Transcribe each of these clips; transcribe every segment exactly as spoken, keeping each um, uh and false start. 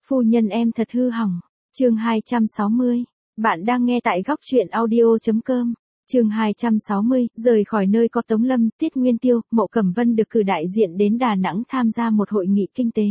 Phu nhân em thật hư hỏng. Chương hai trăm sáu mươi. Bạn đang nghe tại góc truyện audio chấm com. Chương hai trăm sáu mươi, rời khỏi nơi có Tống Lâm, Tiết Nguyên Tiêu, Mộ Cẩm Vân được cử đại diện đến Đà Nẵng tham gia một hội nghị kinh tế.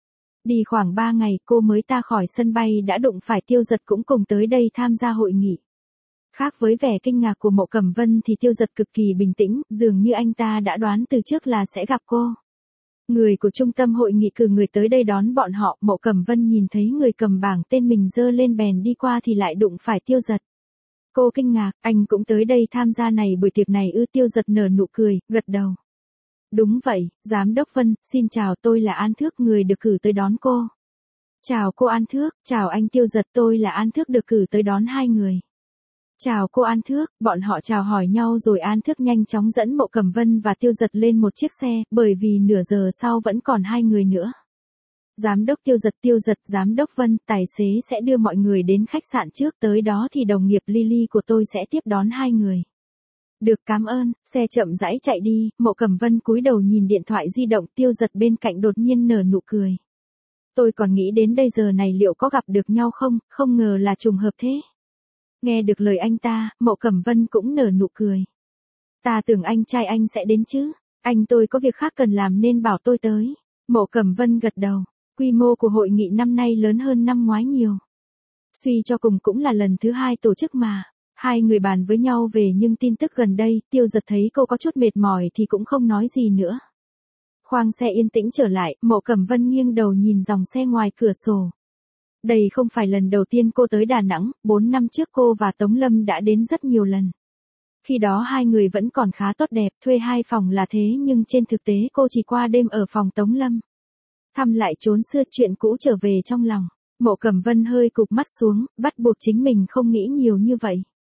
Đi khoảng ba ngày, cô mới ta khỏi sân bay đã đụng phải Tiêu Dật cũng cùng tới đây tham gia hội nghị. Khác với vẻ kinh ngạc của Mộ Cẩm Vân thì Tiêu Dật cực kỳ bình tĩnh, dường như anh ta đã đoán từ trước là sẽ gặp cô. Người của trung tâm hội nghị cử người tới đây đón bọn họ, Mộ Cẩm Vân nhìn thấy người cầm bảng tên mình giơ lên bèn đi qua thì lại đụng phải Tiêu Dật. Cô kinh ngạc, anh cũng tới đây tham gia này buổi tiệc này ư? Tiêu Dật nở nụ cười, gật đầu. Đúng vậy, Giám đốc Vân, xin chào, tôi là An Thước, người được cử tới đón cô. Chào cô An Thước, chào anh Tiêu Dật, tôi là An Thước được cử tới đón hai người. Chào cô An Thước, bọn họ chào hỏi nhau rồi An Thước nhanh chóng dẫn Mộ Cẩm Vân và Tiêu Dật lên một chiếc xe, bởi vì nửa giờ sau vẫn còn hai người nữa. Giám đốc Tiêu Dật, Tiêu Dật, Giám đốc Vân, tài xế sẽ đưa mọi người đến khách sạn trước, tới đó thì đồng nghiệp Lily của tôi sẽ tiếp đón hai người. Được, cảm ơn. Xe chậm rãi chạy đi, Mộ Cẩm Vân cúi đầu nhìn điện thoại di động, Tiêu Dật bên cạnh đột nhiên nở nụ cười. Tôi còn nghĩ đến đây giờ này liệu có gặp được nhau không, không ngờ là trùng hợp thế. Nghe được lời anh ta, Mộ Cẩm Vân cũng nở nụ cười. Ta tưởng anh trai anh sẽ đến chứ, anh tôi có việc khác cần làm nên bảo tôi tới. Mộ Cẩm Vân gật đầu, quy mô của hội nghị năm nay lớn hơn năm ngoái nhiều. Suy cho cùng cũng là lần thứ hai tổ chức mà. Hai người bàn với nhau về nhưng tin tức gần đây, Tiêu Dật thấy cô có chút mệt mỏi thì cũng không nói gì nữa. Khoang xe yên tĩnh trở lại, Mộ Cẩm Vân nghiêng đầu nhìn dòng xe ngoài cửa sổ. Đây không phải lần đầu tiên cô tới Đà Nẵng, bốn năm trước cô và Tống Lâm đã đến rất nhiều lần. Khi đó hai người vẫn còn khá tốt đẹp, thuê hai phòng là thế nhưng trên thực tế cô chỉ qua đêm ở phòng Tống Lâm. Thăm lại chốn xưa, chuyện cũ trở về trong lòng. Mộ Cẩm Vân hơi cụp mắt xuống, bắt buộc chính mình không nghĩ nhiều như vậy.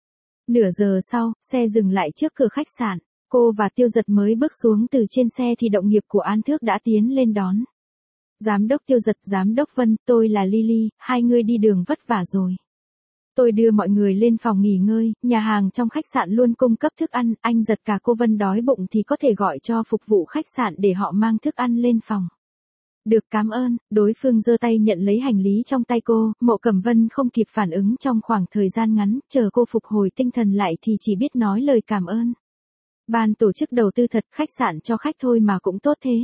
Nửa giờ sau, xe dừng lại trước cửa khách sạn. Cô và Tiêu Dật mới bước xuống từ trên xe thì đồng nghiệp của An Thước đã tiến lên đón. Giám đốc Tiêu Dật, Giám đốc Vân, tôi là Lily, hai người đi đường vất vả rồi. Tôi đưa mọi người lên phòng nghỉ ngơi, nhà hàng trong khách sạn luôn cung cấp thức ăn, anh Dật cả cô Vân đói bụng thì có thể gọi cho phục vụ khách sạn để họ mang thức ăn lên phòng. Được, cảm ơn. Đối phương giơ tay nhận lấy hành lý trong tay cô, Mộ Cẩm Vân không kịp phản ứng trong khoảng thời gian ngắn, chờ cô phục hồi tinh thần lại thì chỉ biết nói lời cảm ơn. Ban tổ chức đầu tư thật, khách sạn cho khách thôi mà cũng tốt thế.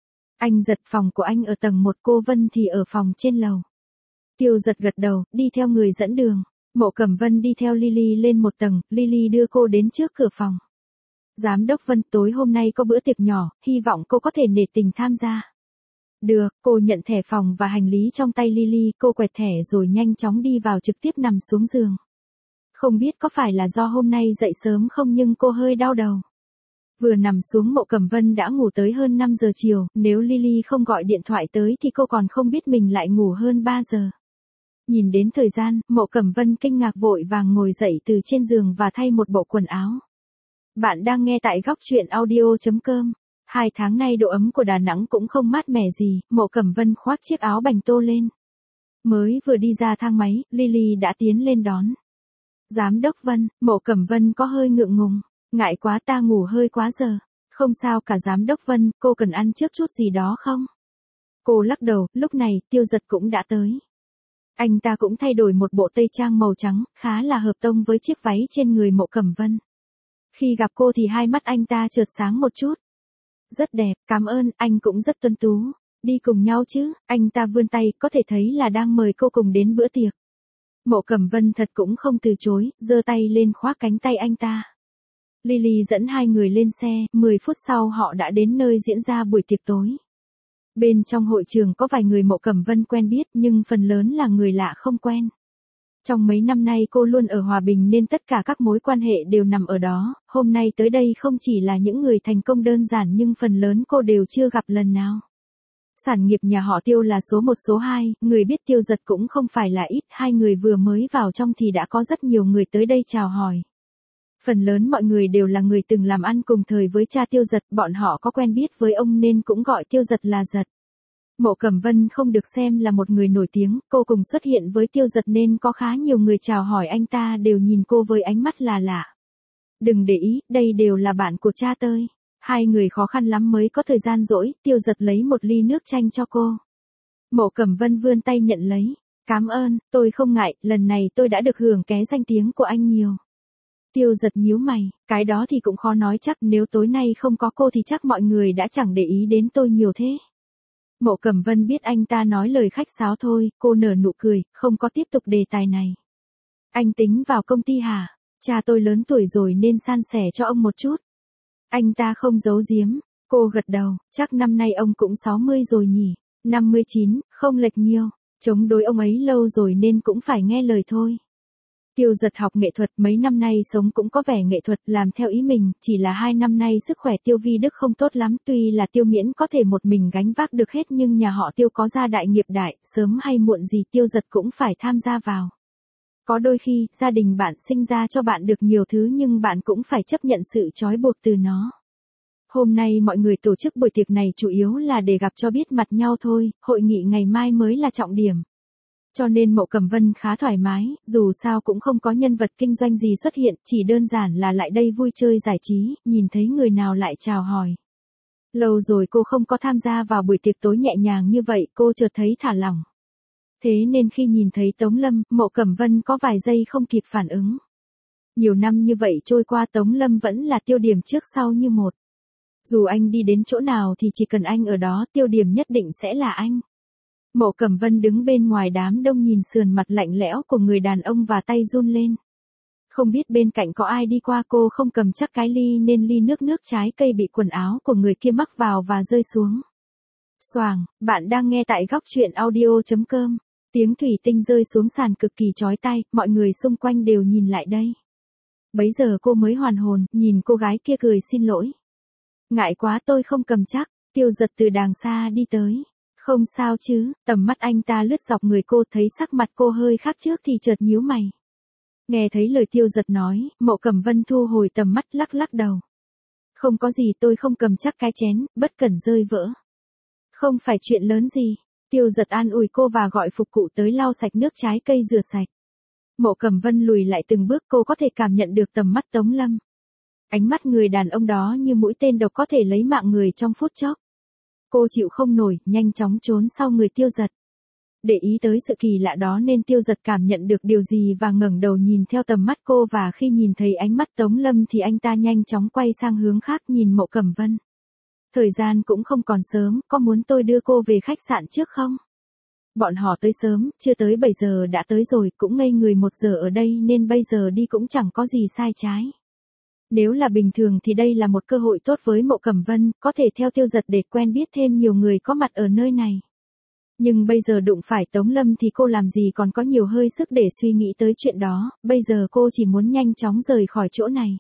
Anh Dật, phòng của anh ở tầng một, cô Vân thì ở phòng trên lầu. Tiêu Dật gật đầu, đi theo người dẫn đường. Mộ Cẩm Vân đi theo Lily lên một tầng, Lily đưa cô đến trước cửa phòng. Giám đốc Vân, tối hôm nay có bữa tiệc nhỏ, hy vọng cô có thể nể tình tham gia. Được, cô nhận thẻ phòng và hành lý trong tay Lily, cô quẹt thẻ rồi nhanh chóng đi vào trực tiếp nằm xuống giường. Không biết có phải là do hôm nay dậy sớm không nhưng cô hơi đau đầu. Vừa nằm xuống Mộ Cẩm Vân đã ngủ tới hơn năm giờ chiều, nếu Lily không gọi điện thoại tới thì cô còn không biết mình lại ngủ hơn ba giờ. Nhìn đến thời gian, Mộ Cẩm Vân kinh ngạc vội vàng ngồi dậy từ trên giường và thay một bộ quần áo. Bạn đang nghe tại góc truyện audio chấm com. Hai tháng nay độ ấm của Đà Nẵng cũng không mát mẻ gì, Mộ Cẩm Vân khoác chiếc áo bành tô lên. Mới vừa đi ra thang máy, Lily đã tiến lên đón. Giám đốc Vân, Mộ Cẩm Vân có hơi ngượng ngùng. Ngại quá, ta ngủ hơi quá giờ. Không sao cả Giám đốc Vân, cô cần ăn trước chút gì đó không? Cô lắc đầu, lúc này, Tiêu Dật cũng đã tới. Anh ta cũng thay đổi một bộ tây trang màu trắng, khá là hợp tông với chiếc váy trên người Mộ Cẩm Vân. Khi gặp cô thì hai mắt anh ta chợt sáng một chút. Rất đẹp, cảm ơn, anh cũng rất tuấn tú. Đi cùng nhau chứ, anh ta vươn tay, có thể thấy là đang mời cô cùng đến bữa tiệc. Mộ Cẩm Vân thật cũng không từ chối, giơ tay lên khoác cánh tay anh ta. Lily dẫn hai người lên xe, mười phút sau họ đã đến nơi diễn ra buổi tiệc tối. Bên trong hội trường có vài người Mộ Cẩm Vân quen biết nhưng phần lớn là người lạ không quen. Trong mấy năm nay cô luôn ở Hòa Bình nên tất cả các mối quan hệ đều nằm ở đó, hôm nay tới đây không chỉ là những người thành công đơn giản nhưng phần lớn cô đều chưa gặp lần nào. Sản nghiệp nhà họ Tiêu là số một số hai, người biết Tiêu Dật cũng không phải là ít, hai người vừa mới vào trong thì đã có rất nhiều người tới đây chào hỏi. Phần lớn mọi người đều là người từng làm ăn cùng thời với cha Tiêu Dật, bọn họ có quen biết với ông nên cũng gọi Tiêu Dật là Dật. Mộ Cẩm Vân không được xem là một người nổi tiếng, cô cùng xuất hiện với Tiêu Dật nên có khá nhiều người chào hỏi anh ta đều nhìn cô với ánh mắt là lạ. Đừng để ý, đây đều là bạn của cha tôi. Hai người khó khăn lắm mới có thời gian rỗi, Tiêu Dật lấy một ly nước chanh cho cô. Mộ Cẩm Vân vươn tay nhận lấy. Cảm ơn, tôi không ngại, lần này tôi đã được hưởng ké danh tiếng của anh nhiều. Tiêu Giật nhíu mày, cái đó thì cũng khó nói chắc, nếu tối nay không có cô thì chắc mọi người đã chẳng để ý đến tôi nhiều thế. Mộ Cẩm Vân biết anh ta nói lời khách sáo thôi, cô nở nụ cười, không có tiếp tục đề tài này. Anh tính vào công ty hả? Cha tôi lớn tuổi rồi nên san sẻ cho ông một chút. Anh ta không giấu giếm, cô gật đầu, chắc năm nay ông cũng sáu mươi rồi nhỉ, năm mươi chín, không lệch nhiều, chống đối ông ấy lâu rồi nên cũng phải nghe lời thôi. Tiêu Giật học nghệ thuật mấy năm nay sống cũng có vẻ nghệ thuật làm theo ý mình, chỉ là hai năm nay sức khỏe Tiêu Vi Đức không tốt lắm, tuy là Tiêu Miễn có thể một mình gánh vác được hết nhưng nhà họ Tiêu có gia đại nghiệp đại, sớm hay muộn gì Tiêu Giật cũng phải tham gia vào. Có đôi khi, gia đình bạn sinh ra cho bạn được nhiều thứ nhưng bạn cũng phải chấp nhận sự trói buộc từ nó. Hôm nay mọi người tổ chức buổi tiệc này chủ yếu là để gặp cho biết mặt nhau thôi, hội nghị ngày mai mới là trọng điểm. Cho nên Mộ Cẩm Vân khá thoải mái, dù sao cũng không có nhân vật kinh doanh gì xuất hiện, chỉ đơn giản là lại đây vui chơi giải trí, nhìn thấy người nào lại chào hỏi. Lâu rồi cô không có tham gia vào buổi tiệc tối nhẹ nhàng như vậy, cô chợt thấy thả lỏng. Thế nên khi nhìn thấy Tống Lâm, Mộ Cẩm Vân có vài giây không kịp phản ứng. Nhiều năm như vậy trôi qua Tống Lâm vẫn là tiêu điểm trước sau như một. Dù anh đi đến chỗ nào thì chỉ cần anh ở đó, tiêu điểm nhất định sẽ là anh. Mộ Cẩm Vân đứng bên ngoài đám đông nhìn sườn mặt lạnh lẽo của người đàn ông và tay run lên. Không biết bên cạnh có ai đi qua, cô không cầm chắc cái ly nên ly nước nước trái cây bị quần áo của người kia mắc vào và rơi xuống. Xoàng, bạn đang nghe tại góc truyện audio chấm com. Tiếng thủy tinh rơi xuống sàn cực kỳ chói tai, mọi người xung quanh đều nhìn lại đây. Bấy giờ cô mới hoàn hồn, nhìn cô gái kia cười xin lỗi. Ngại quá tôi không cầm chắc, Tiêu Giật từ đàng xa đi tới. Không sao chứ, tầm mắt anh ta lướt dọc người cô thấy sắc mặt cô hơi khác trước thì chợt nhíu mày. Nghe thấy lời Tiêu Giật nói, Mộ Cẩm Vân thu hồi tầm mắt lắc lắc đầu. Không có gì, tôi không cầm chắc cái chén, bất cẩn rơi vỡ. Không phải chuyện lớn gì. Tiêu Giật an ủi cô và gọi phục cụ tới lau sạch nước trái cây rửa sạch. Mộ Cẩm Vân lùi lại từng bước, cô có thể cảm nhận được tầm mắt Tống Lâm. Ánh mắt người đàn ông đó như mũi tên độc có thể lấy mạng người trong phút chốc. Cô chịu không nổi, nhanh chóng trốn sau người Tiêu Giật. Để ý tới sự kỳ lạ đó nên Tiêu Giật cảm nhận được điều gì và ngẩng đầu nhìn theo tầm mắt cô, và khi nhìn thấy ánh mắt Tống Lâm thì anh ta nhanh chóng quay sang hướng khác nhìn Mộ Cẩm Vân. Thời gian cũng không còn sớm, có muốn tôi đưa cô về khách sạn trước không? Bọn họ tới sớm, chưa tới bảy giờ đã tới rồi, cũng ngây người một giờ ở đây nên bây giờ đi cũng chẳng có gì sai trái. Nếu là bình thường thì đây là một cơ hội tốt với Mộ Cẩm Vân, có thể theo Tiêu Giật để quen biết thêm nhiều người có mặt ở nơi này. Nhưng bây giờ đụng phải Tống Lâm thì cô làm gì còn có nhiều hơi sức để suy nghĩ tới chuyện đó, bây giờ cô chỉ muốn nhanh chóng rời khỏi chỗ này.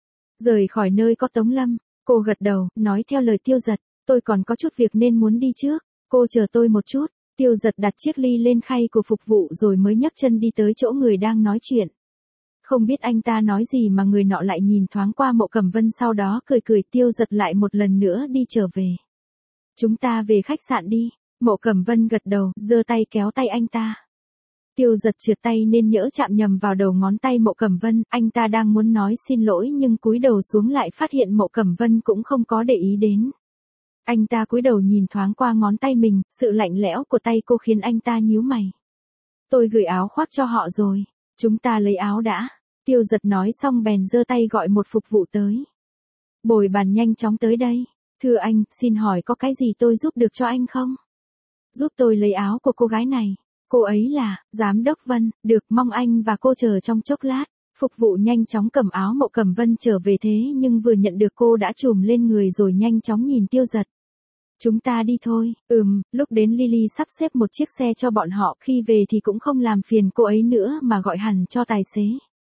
Rời khỏi nơi có Tống Lâm, cô gật đầu, nói theo lời Tiêu Giật, tôi còn có chút việc nên muốn đi trước, cô chờ tôi một chút. Tiêu Giật đặt chiếc ly lên khay của phục vụ rồi mới nhấc chân đi tới chỗ người đang nói chuyện. Không biết anh ta nói gì mà người nọ lại nhìn thoáng qua Mộ Cẩm Vân, sau đó cười cười. Tiêu Giật lại một lần nữa đi trở về. Chúng ta về khách sạn đi. Mộ Cẩm Vân gật đầu, giơ tay kéo tay anh ta. Tiêu Giật trượt tay nên nhỡ chạm nhầm vào đầu ngón tay Mộ Cẩm Vân, anh ta đang muốn nói xin lỗi nhưng cúi đầu xuống lại phát hiện Mộ Cẩm Vân cũng không có để ý đến. Anh ta cúi đầu nhìn thoáng qua ngón tay mình, sự lạnh lẽo của tay cô khiến anh ta nhíu mày. Tôi gửi áo khoác cho họ rồi, chúng ta lấy áo đã. Tiêu Giật nói xong bèn giơ tay gọi một phục vụ tới. Bồi bàn nhanh chóng tới đây. Thưa anh, xin hỏi có cái gì tôi giúp được cho anh không? Giúp tôi lấy áo của cô gái này. Cô ấy là, Giám đốc Vân, được, mong anh và cô chờ trong chốc lát. Phục vụ nhanh chóng cầm áo Mộ Cẩm Vân trở về, thế nhưng vừa nhận được cô đã trùm lên người rồi nhanh chóng nhìn Tiêu Giật. Chúng ta đi thôi. Ừm, lúc đến Lily sắp xếp một chiếc xe cho bọn họ, khi về thì cũng không làm phiền cô ấy nữa mà gọi hẳn cho tài xế.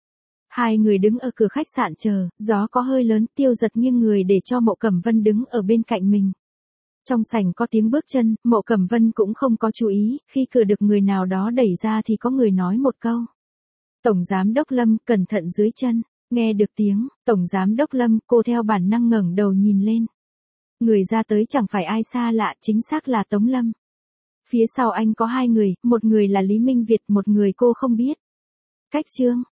Hai người đứng ở cửa khách sạn chờ, gió có hơi lớn, Tiêu Giật nghiêng người để cho Mộ Cẩm Vân đứng ở bên cạnh mình. Trong sảnh có tiếng bước chân, Mộ Cẩm Vân cũng không có chú ý, khi cửa được người nào đó đẩy ra thì có người nói một câu. Tổng Giám đốc Lâm, cẩn thận dưới chân. Nghe được tiếng, Tổng Giám đốc Lâm, cô theo bản năng ngẩng đầu nhìn lên. Người ra tới chẳng phải ai xa lạ, chính xác là Tống Lâm. Phía sau anh có hai người, một người là Lý Minh Việt, một người cô không biết. Cách Trương,